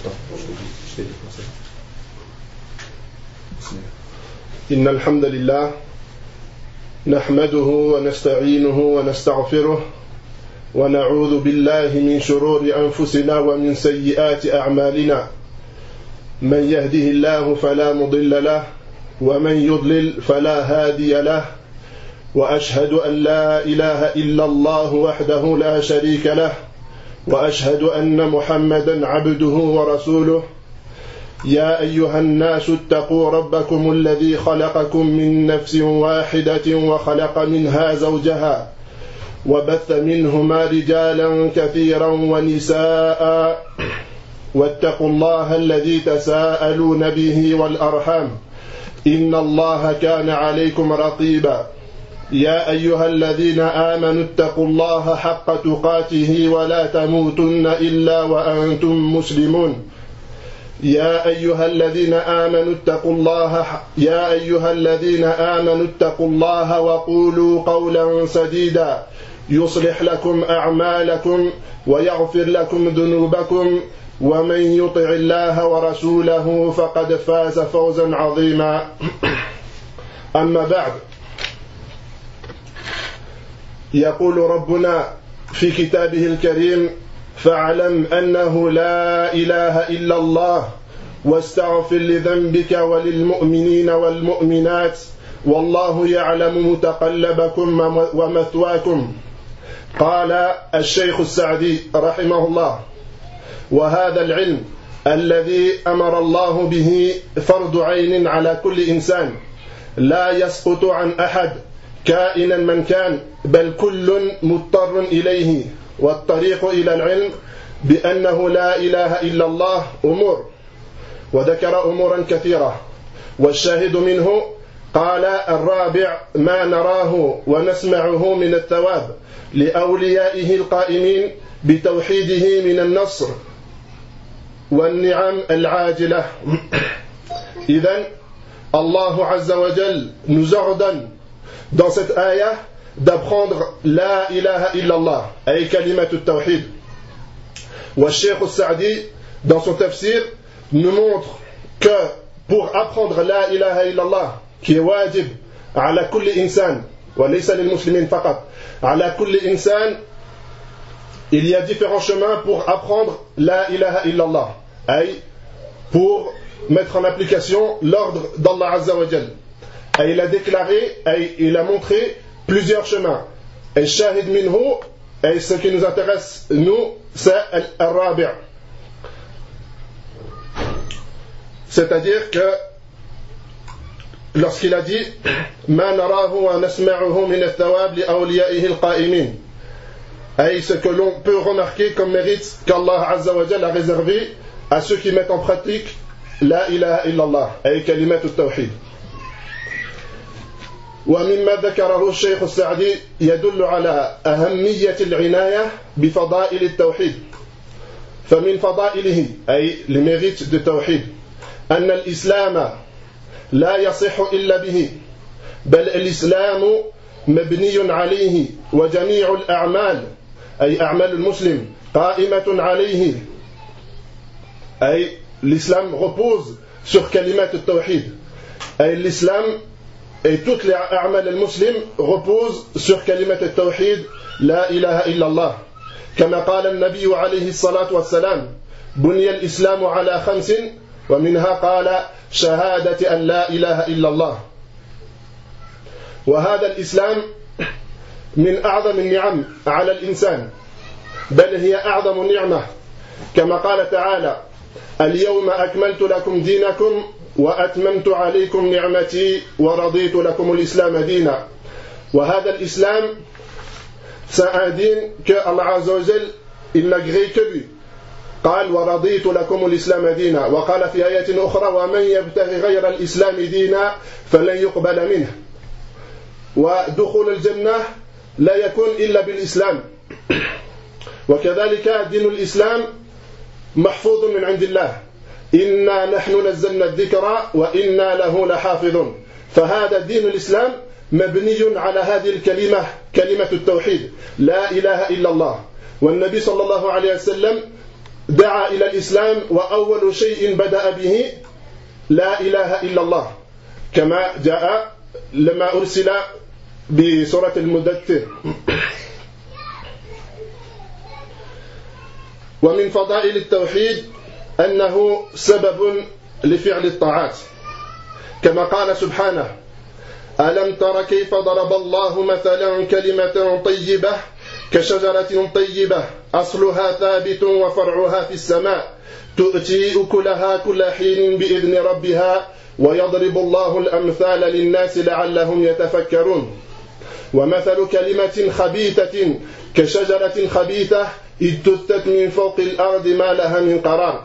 إن الحمد لله نحمده ونستعينه ونستغفره ونعوذ بالله من شرور أنفسنا ومن سيئات أعمالنا من يهده الله فلا مضل له ومن يضلل فلا هادي له وأشهد أن لا إله إلا الله وحده لا شريك له وأشهد أن محمدا عبده ورسوله يا أيها الناس اتقوا ربكم الذي خلقكم من نفس واحدة وخلق منها زوجها وبث منهما رجالا كثيرا ونساء واتقوا الله الذي تساءلون به والأرحام إن الله كان عليكم رقيبا يا أيها الذين آمنوا اتقوا الله حق تقاته ولا تموتن إلا وأنتم مسلمون يا أيها الذين آمنوا اتقوا الله وقولوا قولا سديدا يصلح لكم أعمالكم ويغفر لكم ذنوبكم ومن يطع الله ورسوله فقد فاز فوزا عظيما أما بعد يقول ربنا في كتابه الكريم فاعلم أنه لا إله إلا الله واستغفر لذنبك وللمؤمنين والمؤمنات والله يعلم متقلبكم ومثواكم. قال الشيخ السعدي رحمه الله: وهذا العلم الذي أمر الله به فرض عين على كل إنسان لا يسقط عن أحد كائنا من كان، بل كل مضطر إليه. والطريق إلى العلم بأنه لا إله إلا الله أمور، وذكر أمورا كثيرة، والشاهد منه قال: الرابع ما نراه ونسمعه من الثواب لأوليائه القائمين بتوحيده من النصر والنعم العاجلة. إذن Allah Azza wa Jal nous ordonne dans cette ayah d'apprendre la ilaha illallah, ay kalimat al-tawhid. Wa Sheikh al-Sa'di, dans son tafsir, nous montre que pour apprendre la ilaha illallah, qui est wajib ala kulli insan, wa laysa lil muslimin faqat, ala kulli insan, il y a différents chemins pour apprendre la ilaha illallah, ay pour mettre en application l'ordre d'Allah Azza wa Jal. Et il a déclaré, et il a montré plusieurs chemins. Et shahid minhu, et ce qui nous intéresse, nous, c'est al-rabi'. C'est-à-dire que lorsqu'il a dit ma narahu wa nasma'uhu min al-thawab li awliya'ihi al-qa'imin, et ce que l'on peut remarquer comme mérite qu'Allah Azza wa Jal a réservé à ceux qui mettent en pratique la ilaha illallah, ay kalimat al-tawhid. ومما ذكره الشيخ السعدي يدل على أهمية العناية بفضائل التوحيد. فمن فضائله أي لميريت التوحيد أن الإسلام لا يصح إلا به، بل الإسلام مبني عليه، وجميع الأعمال أي أعمال المسلم قائمة عليه، أي l'islam repose sur kalimat al-tawhid. أي l'islam et toutes les a'mal al-muslim reposent sur kalimat al-tawhid la ilaha illallah. كما قال النبي عليه الصلاة والسلام بني الإسلام على 5 ومنها قال شهادة أن لا إله إلا الله. وهذا الإسلام من أعظم النعم على الإنسان، بل هي أعظم نعمة، كما قال تعالى اليوم أكملت لكم دينكم وأتممت عليكم نعمتي ورضيت لكم الإسلام دينا. وهذا الإسلام c'est un dîn que Allah Azza wa Jal il n'a agréé que lui. قال ورضيت لكم الإسلام دينا، وقال في آيات أخرى ومن يبتغي غير الإسلام دينا فلن يقبل منه. ودخول الجنة لا يكون إلا بالإسلام. وكذلك دين الإسلام محفوظ من عند الله، إنا نحن نزلنا الذكر وإنا له لحافظون. فهذا دين الإسلام مبني على هذه الكلمة، كلمة التوحيد لا إله إلا الله. والنبي صلى الله عليه وسلم دعا إلى الإسلام وأول شيء بدأ به لا إله إلا الله كما جاء لما أرسل بسورة المدثر. ومن فضائل التوحيد أنه سبب لفعل الطاعات كما قال سبحانه: ألم تر كيف ضرب الله مثلا كلمة طيبة كشجرة طيبة أصلها ثابت وفرعها في السماء تؤتي أكلها كل حين بإذن ربها ويضرب الله الأمثال للناس لعلهم يتفكرون. ومثل كلمة خبيثة كشجرة خبيثة اجتثت من فوق الأرض ما لها من قرار.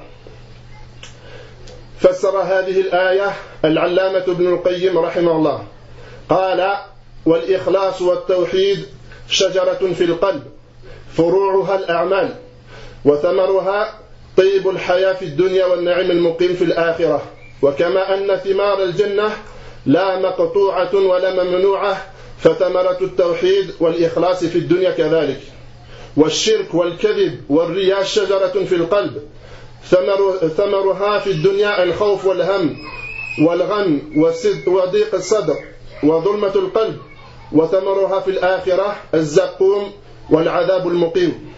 فسر هذه الآية العلامة ابن القيم رحمه الله قال: والإخلاص والتوحيد شجرة في القلب فروعها الأعمال وثمرها طيب الحياة في الدنيا والنعيم المقيم في الآخرة. وكما أن ثمار الجنة لا مقطوعة ولا ممنوعة فثمرة التوحيد والإخلاص في الدنيا كذلك. والشرك والكذب والرياء شجرة في القلب ثمرها في الدنيا الخوف والهم والغم وضيق الصدر وظلمة القلب وثمرها في الآخرة الزقوم والعذاب المقيم.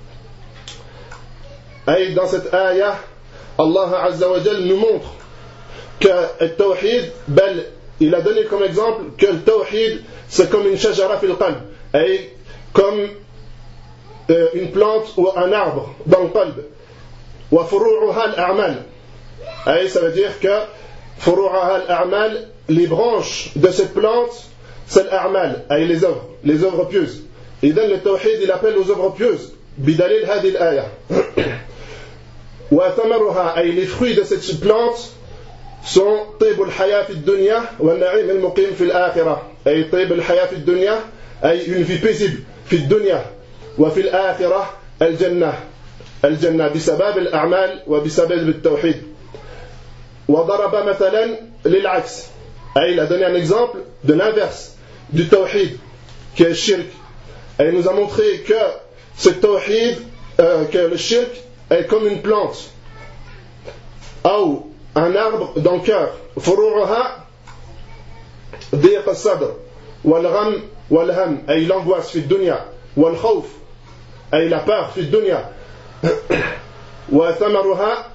أي dans cette ayah, Allah Azza wa Jal nous montre que le tawhid, il a donné comme exemple que le tawhid c'est comme une shajara fil qalb, et comme une plante ou un arbre dans le qalb. Wa furu'uha al-a'mal, et ça veut dire que furu'uha al-a'mal, les branches de cette plante c'est l'a'mal, et les œuvres pieuses. Et dans le tawhid il appelle aux œuvres pieuses bidalil hadi al-ayah. وثمرها أي les fruits de cette plante sont طيب الحياة في الدنيا والنعيم المقيم في الآخرة. أي طيب الحياة في الدنيا أي une vie paisible في الدنيا وفي الآخرة الجنة بسبب الأعمال وبسبب التوحيد. وضرب مثلا للعكس أي il a donné un exemple de l'inverse du tawhid qui est le shirk. Et il nous a montré que ce tawhid que le shirk est comme une plante ou un arbre dans le cœur. فروعها ضيق الصدر والغم والهم أي l'angoisse في الدنيا والخوف أي la peur في الدنيا وثمرها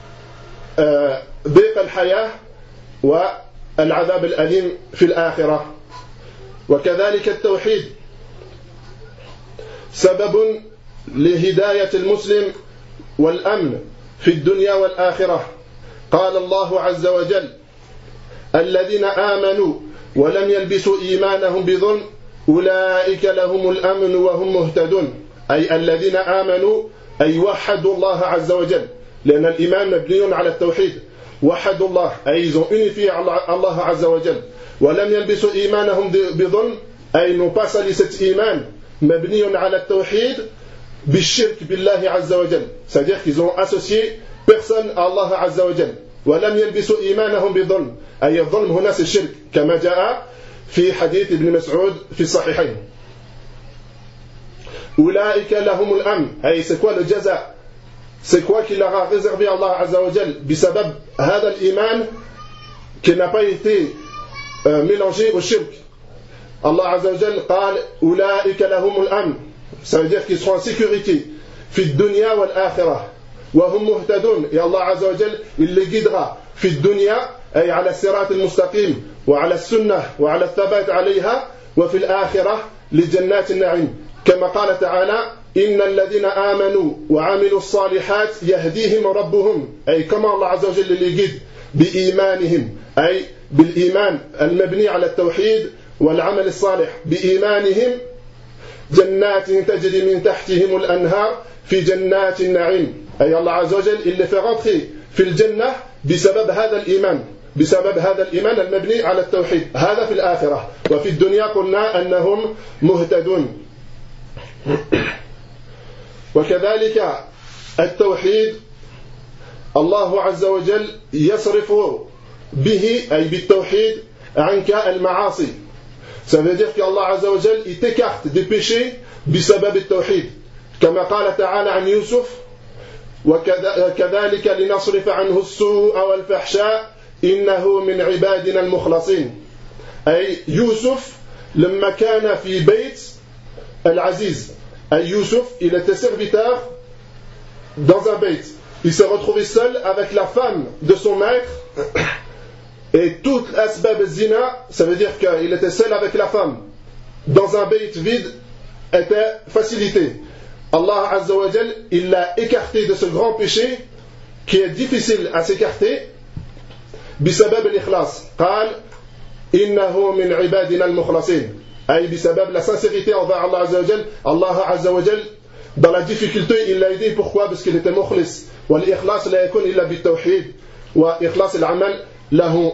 ضيق الحياة والعذاب الأليم في الآخرة. وكذلك التوحيد سبب لهداية المسلم والأمن في الدنيا والآخرة. قال الله عز وجل: الذين آمنوا ولم يلبسوا إيمانهم بظلم أولئك لهم الأمن وهم مهتدون. أي الذين آمنوا أي وحدوا الله عز وجل، لأن الإيمان مبني على التوحيد. وحدوا الله أي ils ont unifié Allah عز وجل. ولم يلبسوا إيمانهم بظلم أي n'ont pas sali cet iman مبني على التوحيد بالشرك بالله عز وجل، c'est-à-dire qu'ils ont associé personne à Allah عز وجل. ولم يلبسوا إيمانهم بظلم أي الظلم هنا c'est الشرك كما جاء في حديث ابن مسعود في الصحيحين. أولئك لهم الأمن أي c'est quoi le jaza, c'est quoi qu'il leur a réservé Allah عز وجل بسبب هذا الإيمان qui n'a pas été mélangé au shirk. Allah عز وجل قال أولئك لهم الأمن, ça veut dire qu'ils seront en sécurité في الدنيا والآخرة وهم مهتدون, et Allah عز وجل il les guidera في الدنيا أي على الصراط المستقيم وعلى السنة وعلى الثبات عليها, وفي الآخرة لجنات النعيم كما قال تعالى إن الذين آمنوا وعملوا الصالحات يهديهم ربهم, أي كما الله عز وجل les guide بإيمانهم أي بالإيمان المبني على التوحيد والعمل الصالح, بإيمانهم جنات تجري من تحتهم الأنهار في جنات النعيم, أي الله عز وجل il les fait rentrer في الجنة بسبب هذا الإيمان, بسبب هذا الإيمان المبني على التوحيد. هذا في الآخرة. وفي الدنيا قلنا أنهم مهتدون. وكذلك التوحيد الله عز وجل يصرف به أي بالتوحيد عنك المعاصي, ça veut dire qu'Allah Azza wa Jal il t'écarte des péchés بسبب التوحيد كما قال تعالى عن يوسف وكذلك لنصرف عنه السوء والفحشاء إنه من عبادنا المخلصين. أي يوسف لما كان في بيت العزيز، أي يوسف il était serviteur dans un beit, il s'est retrouvé seul avec la femme de son maître et toute asbab zina, ça veut dire qu'il était seul avec la femme dans un beit vide, était facilité. Allah Azza wa Jal, il l'a écarté de ce grand péché qui est difficile à s'écarter. بسبب الإخلاص قال إنه من عبادنا المخلصين أي بسبب la sincérité envers Allah Azza wa Jal. Allah Azza wa Jal, dans la difficulté, il l'a aidé. Pourquoi? Parce qu'il était mukhlis. والإخلاص لا يكون إلا بالتوحيد وإخلاص العمل له.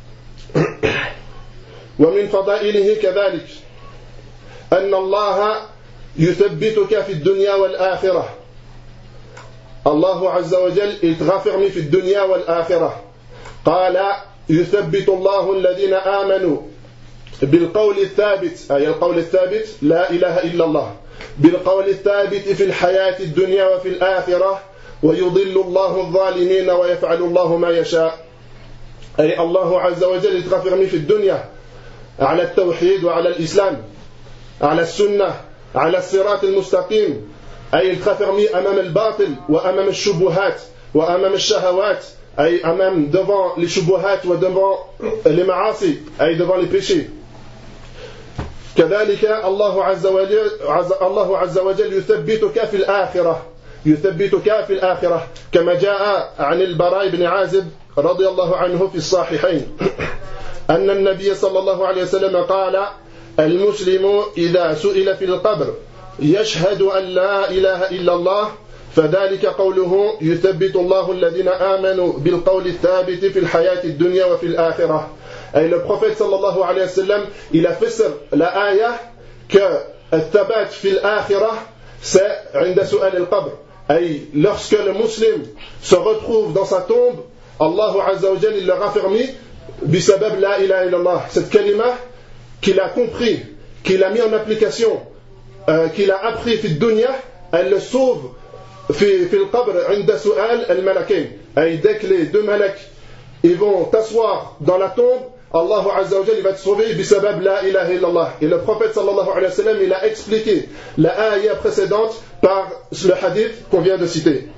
ومن فضائله كذلك أن الله يثبتك في الدنيا والآخرة. الله عز وجل il te raffermit في الدنيا والآخرة. قال يثبت الله الذين آمنوا بالقول الثابت، أي القول الثابت لا إله إلا الله، بالقول الثابت في الحياة الدنيا وفي الآخرة ويضل الله الظالمين ويفعل الله ما يشاء. أي الله عز وجل il te raffermit في الدنيا على التوحيد وعلى الإسلام، على السنة، على الصراط المستقيم. أي il te raffermit أمام الباطل وأمام الشبهات وأمام الشهوات، أي أمام devant les shubuhat ou devant les maasi, أي devant les péchés. كذلك الله عز وجل يثبتك في الآخرة، يثبتك في الآخرة كما جاء عن البراء بن عازب رضي الله عنه في الصحيحين أن النبي صلى الله عليه وسلم قال المسلم إذا سئل في القبر يشهد أن لا إله إلا الله فذلك قوله يثبت الله الذين آمنوا بالقول الثابت في الحياة الدنيا وفي الآخرة. Et le prophète sallallahu alayhi wa sallam, il a fait la ayah que الثبات في الآخرة c'est عند سؤال القبر. Et lorsque le musulman se retrouve dans sa tombe, Allah Azza wa Jal il le raffermit بسبب لا إله إلا الله. Cette kalima qu'il a compris, qu'il a mis en application, qu'il a appris في الدنيا, elle le sauve في القبر عند سؤال الملكين. Et dès que les deux malaks ils vont t'asseoir dans la tombe, Allah Azza wa Jal va te sauver بسبب لا إله إلا الله. Et le prophète sallallahu alayhi wa sallam il a expliqué la ayah précédente par le hadith qu'on vient de citer.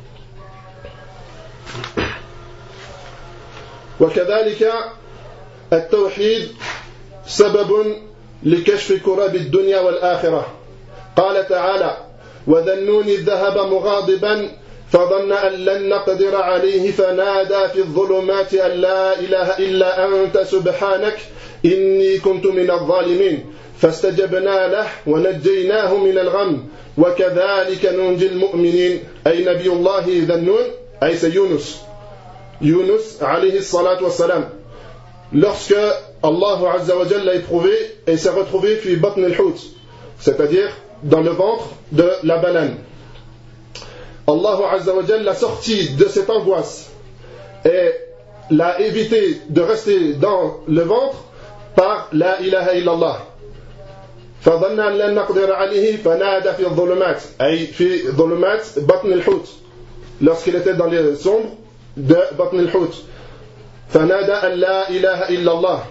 وكذلك التوحيد سبب لكشف كرب الدنيا والآخرة. قال تعالى وذنون إذ ذهب مغاضبا فظن أن لن نقدر عليه فنادى في الظلمات أن لا إله إلا أنت سبحانك إني كنت من الظالمين فاستجبنا له ونجيناه من الغم وكذلك ننجي المؤمنين. أي نبي الله ذنون أي Yunus alayhi salatu wassalam, lorsque Allah Azza wa Jalla l'a éprouvé et s'est retrouvé fi batn al-hout, c'est-à-dire dans le ventre de la banane. Allah Azza wa Jalla l'a sorti de cette angoisse et l'a évité de rester dans le ventre par la ilaha illallah. فظن أن لن نقدر عليه فنادى في الظلمات أي في ظلمات بطن الحوت, lorsqu'il était dans les ombres de بطن الحوت فنادى أن لا إله إلا الله.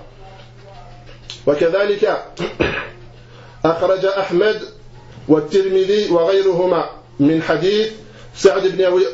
وكذلك أخرج أحمد والترمذي وغيرهما من حديث سعد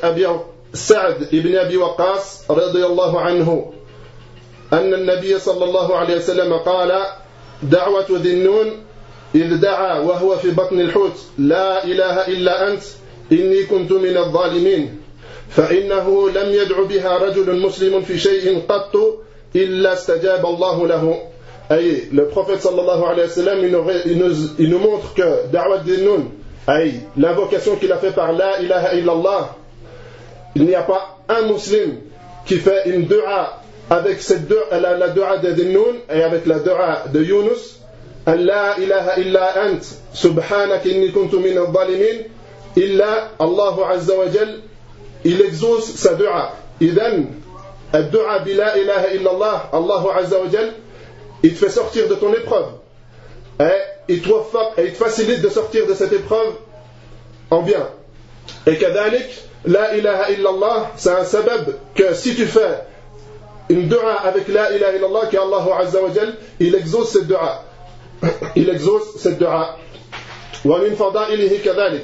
بن أبي وقاص رضي الله عنه أن النبي صلى الله عليه وسلم قال دعوة ذي النون إذ دعا وهو في بطن الحوت لا إله إلا أنت إني كنت من الظالمين فإنه لم يدع بها رجل مسلم في شيء قط إلا استجاب الله له. أي le prophète sallallahu alayhi wa sallam il nous montre que da'wat din-nun, l'invocation qu'il a fait par la ilaha illallah, il n'y a pas un musulman qui fait une dua avec cette dua, la dua de din-nun et avec la dua de Yunus la ilaha illa ant subhanak inni kuntu min al-zalimin illa Allah azza wa jal il exauce sa dua. Idan ad-dua bi la ilaha illallah, Allah azza wa jal il te fait sortir de ton épreuve et il te facilite de sortir de cette épreuve en bien. Et kadalik la ilaha illallah, c'est un sabab que si tu fais une dua avec la ilaha illallah, qu'Allah Azza wa Jal, il exauce cette dua. Il exauce cette dua. ومن فضائله كذلك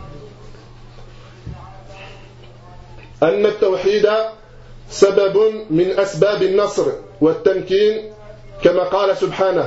أن التوحيد سبب من أسباب النصر والتمكين كما قال سبحانه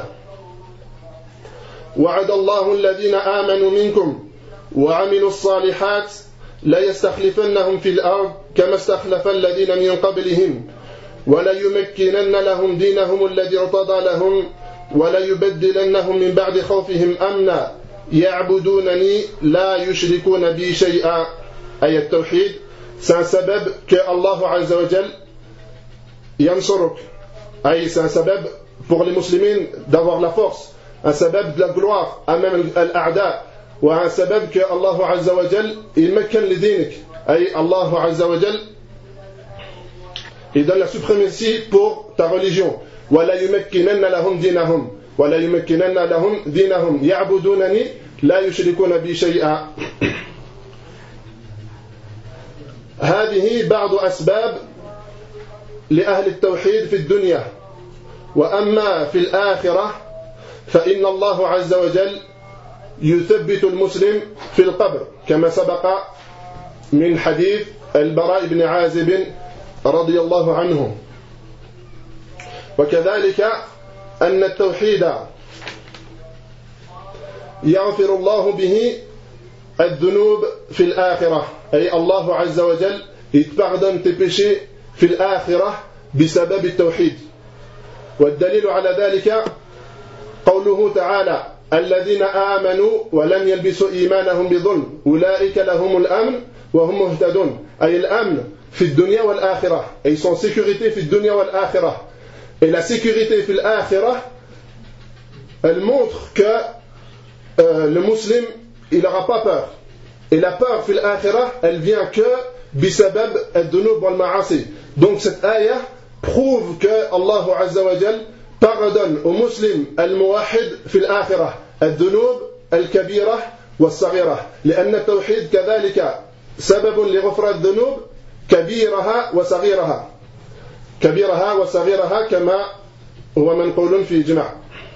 وعد الله الذين آمنوا منكم وعملوا الصالحات ليستخلفنهم في الأرض كما استخلف الذين من قبلهم وليمكنن لهم دينهم الذي ارتضى لهم وليبدلنهم من بعد خوفهم أمنا يعبدونني لا يشركون بي شيئا. أي التوحيد c'est un sabab que Allah Azza wa Jal yansuruk. Aïe, c'est un sabab pour les musulmans d'avoir la force, un sabab de la gloire, même al-a'da, ou un sabab que Allah Azza wa Jal il mekkan li dinik. Aïe, Allah Azza wa Jal il donne la suprématie pour ta religion. وَلَا يُمَكِّنَنَّ لَهُمْ دِينَهُمْ وَلَا يُمَكِّنَنَّ لَهُمْ دِينَهُمْ يَعْبُدُونَنِي لَا يُشْرِكُونَ بِي شَيْئًا. هذه بعض أسباب لأهل التوحيد في الدنيا وأما في الآخرة فإن الله عز وجل يثبت المسلم في القبر كما سبق من حديث البراء بن عازب رضي الله عنه. وكذلك أن التوحيد يغفر الله به الذنوب في الآخرة أي الله عز وجل يتبعدن تبشي في الآخرة بسبب التوحيد. والدليل على ذلك قوله تعالى الذين آمنوا ولم يلبسوا إيمانهم بظلم أولئك لهم الأمن وهم مهتدون. أي الأمن في الدنيا والآخرة أي son sécurité في الدنيا والآخرة. Et la sécurité في الآخرة elle montre que le musulman il n'aura pas peur. Et la peur fil akhirah, elle vient que bisabab ad-dunub wal ma'asi. Donc cette ayah prouve que Allah Azza wa Jal pardonne aux musulmans al-muwahhid fil akhirah ad-dunub al-kabira wal-saghira. لأن التوحيد كذلك سبب لغفران الذنوب كبيرها وصغيرها. كبيرها وصغيرها كما هو منقول في إجماع.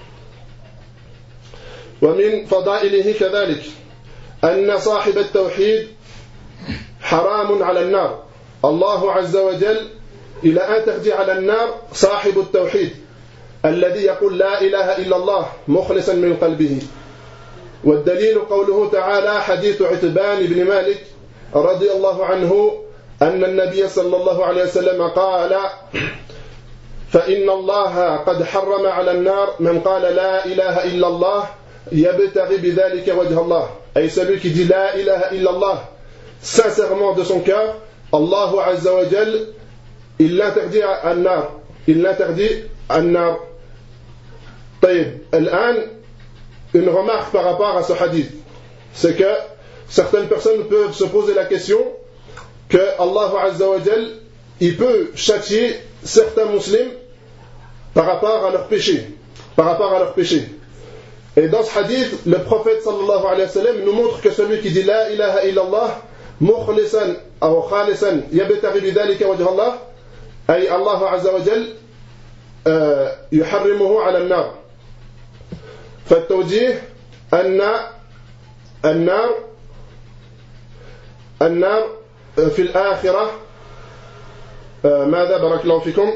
ومن فضائله كذلك أن صاحب التوحيد حرام على النار. الله عز وجل إلى أن تخجي على النار صاحب التوحيد الذي يقول لا إله إلا الله مخلصا من قلبه. والدليل قوله تعالى حديث عتبان بن مالك رضي الله عنه أن النبي صلى الله عليه وسلم قال فإن الله قد حرم على النار من قال لا إله إلا الله يبتغي بذلك وجه الله. Et celui qui dit la ilaha illallah sincèrement de son cœur, Allah Azza wa Jal il l'interdit à nar. Il l'interdit à nar. طيب الآن une remarque par rapport à ce hadith, c'est que certaines personnes peuvent se poser la question que Allah Azza wa Jal il peut châtier certains musulmans par rapport à leurs péchés, par rapport à leurs péchés. Et dans ce hadith, le prophète sallallahu alayhi wa sallam nous montre que celui qui dit la ilaha illallah mukhlisan ou khalisan yabtaghi bidhalika wajha Allah ay Allah azza wa jal yuharrimuhu ala an-nar. فالتوجيه أن النار في الآخرة ماذا بارك الله فيكم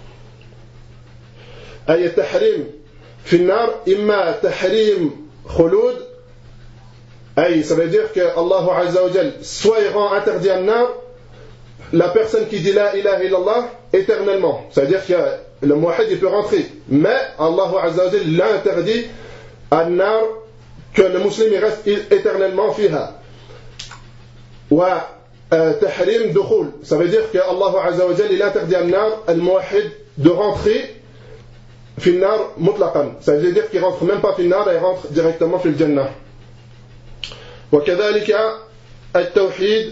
أي التحريم في النار إما تحريم خلود أي ça veut dire que Allah Azza wa Jal soit il rend interdit à nar la personne qui dit la ilaha illallah éternellement, ça veut dire que le muwahhid il peut rentrer, mais Allah Azza wa Jal l'interdit à nar que le musulman il reste éternellement fiha. Wa tahrim dukhul, ça veut dire que Allah Azza wa Jal il interdit à nar al muwahhid de rentrer في النار مطلقا, ça veut dire qu'il rentre même pas في النار, il rentre directement في الجنة. وكذلك التوحيد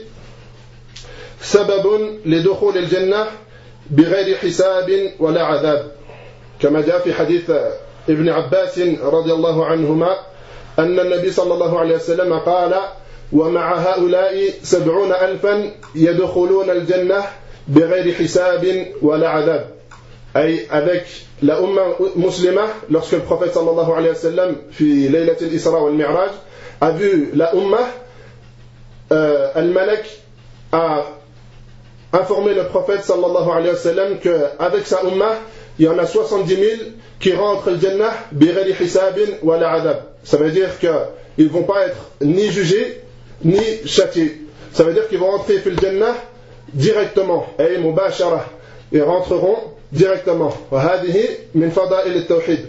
سبب لدخول الجنة بغير حساب ولا عذاب كما جاء في حديث ابن عباس رضي الله عنهما أن النبي صلى الله عليه وسلم قال ومع هؤلاء 70,000 يدخلون الجنة بغير حساب ولا عذاب. أي avec la umma musulmane, lorsque le prophète sallallahu alayhi wa sallam fi Laylat al-Isra wal Mi'raj a vu la umma, al-Malak a informé le prophète sallallahu alayhi wa sallam qu'avec sa umma, il y en a 70 000 qui rentrent le Jannah bighayri hisabin wa la adab. Ça veut dire qu'ils ne vont pas être ni jugés ni châtiés. Ça veut dire qu'ils vont rentrer fil Jannah directement, ay mubashara, ils rentreront directement. وهذه من فضائل التوحيد.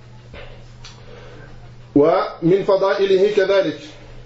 ومن فضائله كذلك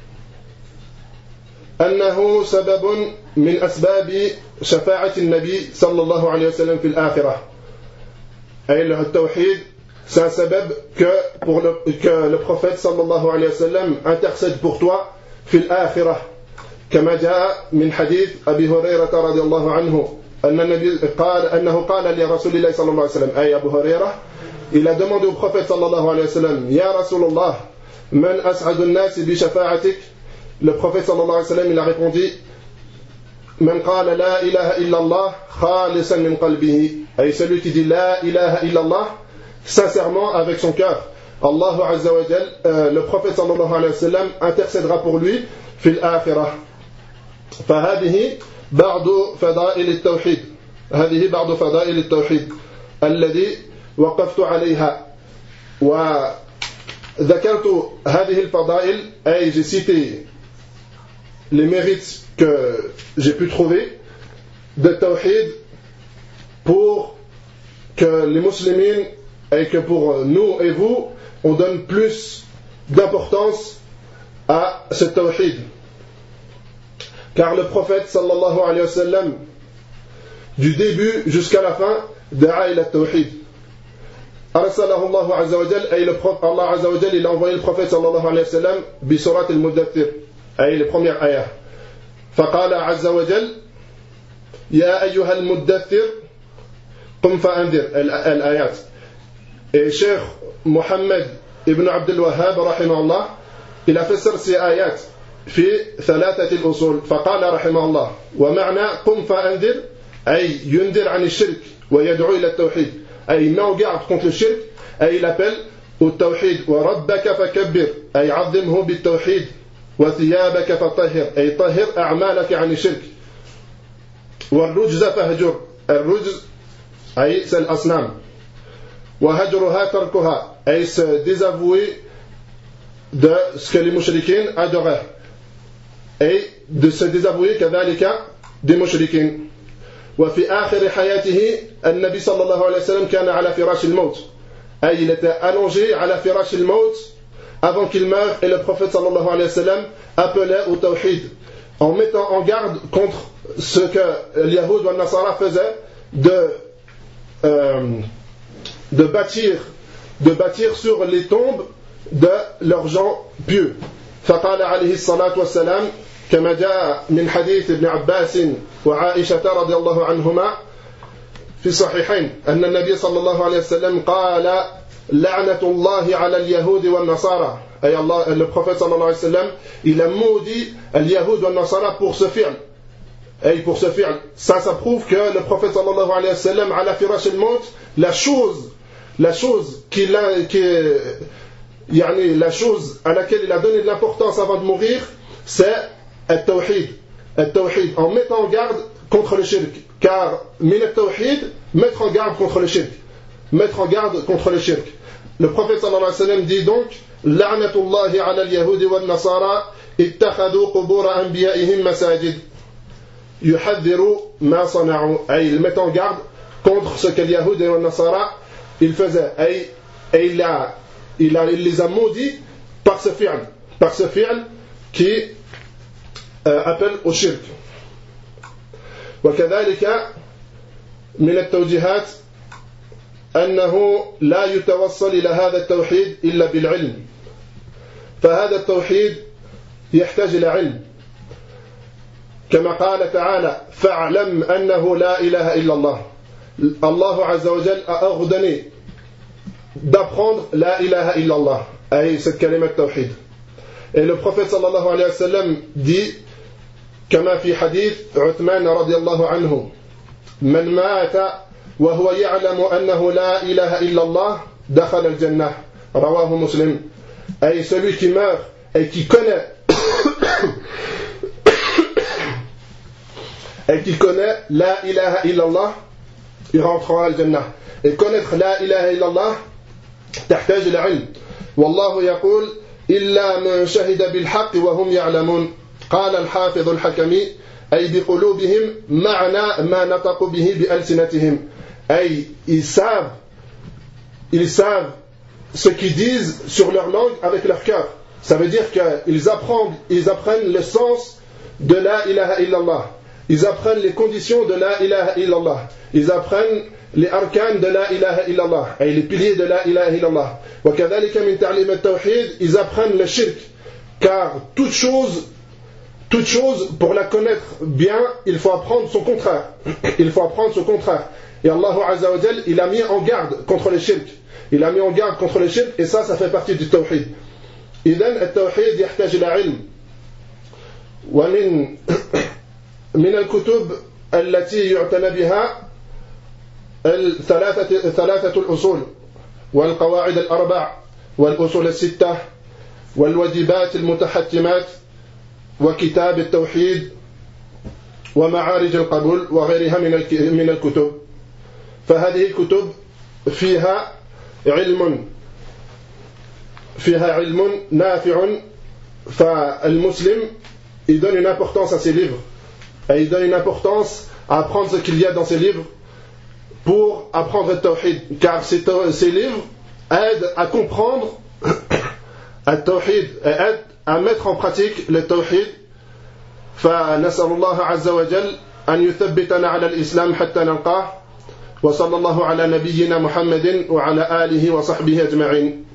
أنه سبب من أسباب شفاعة النبي صلى الله عليه وسلم في الآخرة. أي التوحيد c'est un سبب que le prophète صلى الله عليه وسلم intercède pour toi في الآخرة. كما جاء من حديث أبي هريرة رضي الله عنه أن النبي قال أنه قال لرسول الله صلى الله عليه وسلم أي أبو هريرة il a demandé au prophète صلى الله عليه وسلم يا رسول الله من أسعد الناس بشفاعتك. Le prophète صلى الله عليه وسلم il a répondu من قال لا إله إلا الله خالصا من قلبه. أي celui qui dit لا إله إلا الله sincèrement avec son cœur. Allah Azza wa Jal, le prophète صلى الله عليه وسلم intercédera pour lui في الآخرة. فهذه بعض فضائل التوحيد. هذه بعض فضائل التوحيد الذي وقفت عليها. وذكرت هذه الفضائل أي j'ai cité les mérites que j'ai pu trouver de tawhid pour que les musulmans et que pour nous et vous on donne plus d'importance à ce tawhid. Car le prophète sallallahu alayhi wa sallam, du début jusqu'à la fin, da'a ila tawhid. Arsalahu Allah azza wa jal, et Allah azza wa jal, il a envoyé le prophète sallallahu alayhi wa sallam bi surat al-Muddathir, et les premières ayahs. فقال عز وجل يا أيها المدثر قم فأنذر الآيات. Et Cheikh Mohammed ibn Abdul Wahhab رحمه الله il a fait ces ayats في ثلاثة الأصول. فقال رحمه الله ومعنى قم فأنذر أي ينذر عن الشرك ويدعو إلى التوحيد. أي met en garde contre le shirk أي il appelle au tawhid. وربك فكبر أي عظمه بالتوحيد. وثيابك فطهر أي طهر أعمالك عن الشرك. والرجز فهجر الرجز أي c'est الأصنام. وهجرها تركها أي se désavouer de ce que les mouchriquins adoraient et de se désavouer كذلك des mouchriquins. وفي آخر حياته النبي صلى الله عليه وسلم كان على فراش الموت أي il était allongé على فراش الموت avant qu'il meure et le prophète صلى الله عليه وسلم appelait au tawhid en mettant en garde contre ce que les Yahoud ou les Nasara faisaient de bâtir sur les tombes de leurs gens pieux. فقال عليه الصلاة والسلام كما جاء من حديث ابن عباس وعائشة رضي الله عنهما في الصحيحين أن النبي صلى الله عليه وسلم قال لعنة الله على اليهود والنصارى. أي الله le prophète صلى الله عليه وسلم il a maudit اليهود والنصارى pour ce fi'l. Et pour ce fi'l, ça prouve que le prophète صلى الله عليه وسلم على فراش الموت la chose la chose à laquelle il a donné de l'importance avant de mourir, c'est التوحيد. التوحيد en mettant en garde contre le shirk. Car min al-tawhid, mettre en garde contre le shirk. Mettre en garde contre le shirk. Le prophète sallallahu alayhi wa sallam dit donc la'natullahi ala al-yahudi wal nasara ittakhadhu qubur anbiya'ihim masajid yuhadhiru ma sana'u. Et il met en garde contre ce que les Yahoud et les Nasara ils faisaient. Et il les a maudits par ce fi'l qui appelle au shirk. وكذلك من التوجيهات أنه لا يتوصل إلى هذا التوحيد إلا بالعلم. فهذا التوحيد يحتاج إلى علم. كما قال تعالى فاعلم أنه لا إله إلا الله. Allah Azza wa Jal a ordonné d'apprendre la ilaha illallah, cette kalima tawhid. Et le prophète sallallahu alayhi wa sallam dit, كما في حديث عثمان رضي الله عنه من مات وهو يعلم أنه لا إله إلا الله دخل الجنة رواه مسلم. Et celui qui meurt et qui connaît la ilaha illallah, il rentrera al jannah. Et connaître la ilaha illallah تحتاج العلم. والله يقول إلا من شهد بالحق وهم يعلمون. قال الحافظ الحكمي أي بقلوبهم معنى ما نطقوا به بألسنتهم. أي ils savent ce qu'ils disent sur leur langue avec leur cœur. Ça veut dire qu'ils apprennent le sens de la ilaha illallah. Ils apprennent les conditions de la ilaha illallah. Ils apprennent les arcanes de la ilaha illallah et les piliers de la ilaha illallah. وكذلك من تعليم التوحيد, ils apprennent le shirk, car toute chose pour la connaître bien, il faut apprendre son contraire. Et Allah Azza wa Jal, il a mis en garde contre le shirk. Et ça fait partie du tawhid. إذن التوحيد يحتاج إلى علم. ومن الكتب التي يعتنى بها ثلاثة الأصول والقواعد الأربع والأصول الستة والواجبات المتحتمات وكتاب التوحيد ومعارج القبول وغيرها من الكتب. فهذه الكتب فيها علم نافع. فالمسلم il donne une importance à ces livres et il donne une importance à apprendre ce qu'il y a dans ces livres pour apprendre le tawhid, car ces livres aident à comprendre le tawhid et aident à mettre en pratique le tawhid. فنسأل الله عز وجل أن يثبتنا على الإسلام حتى نلقاه. وصلى الله على نبينا محمد وعلى آله وصحبه أجمعين.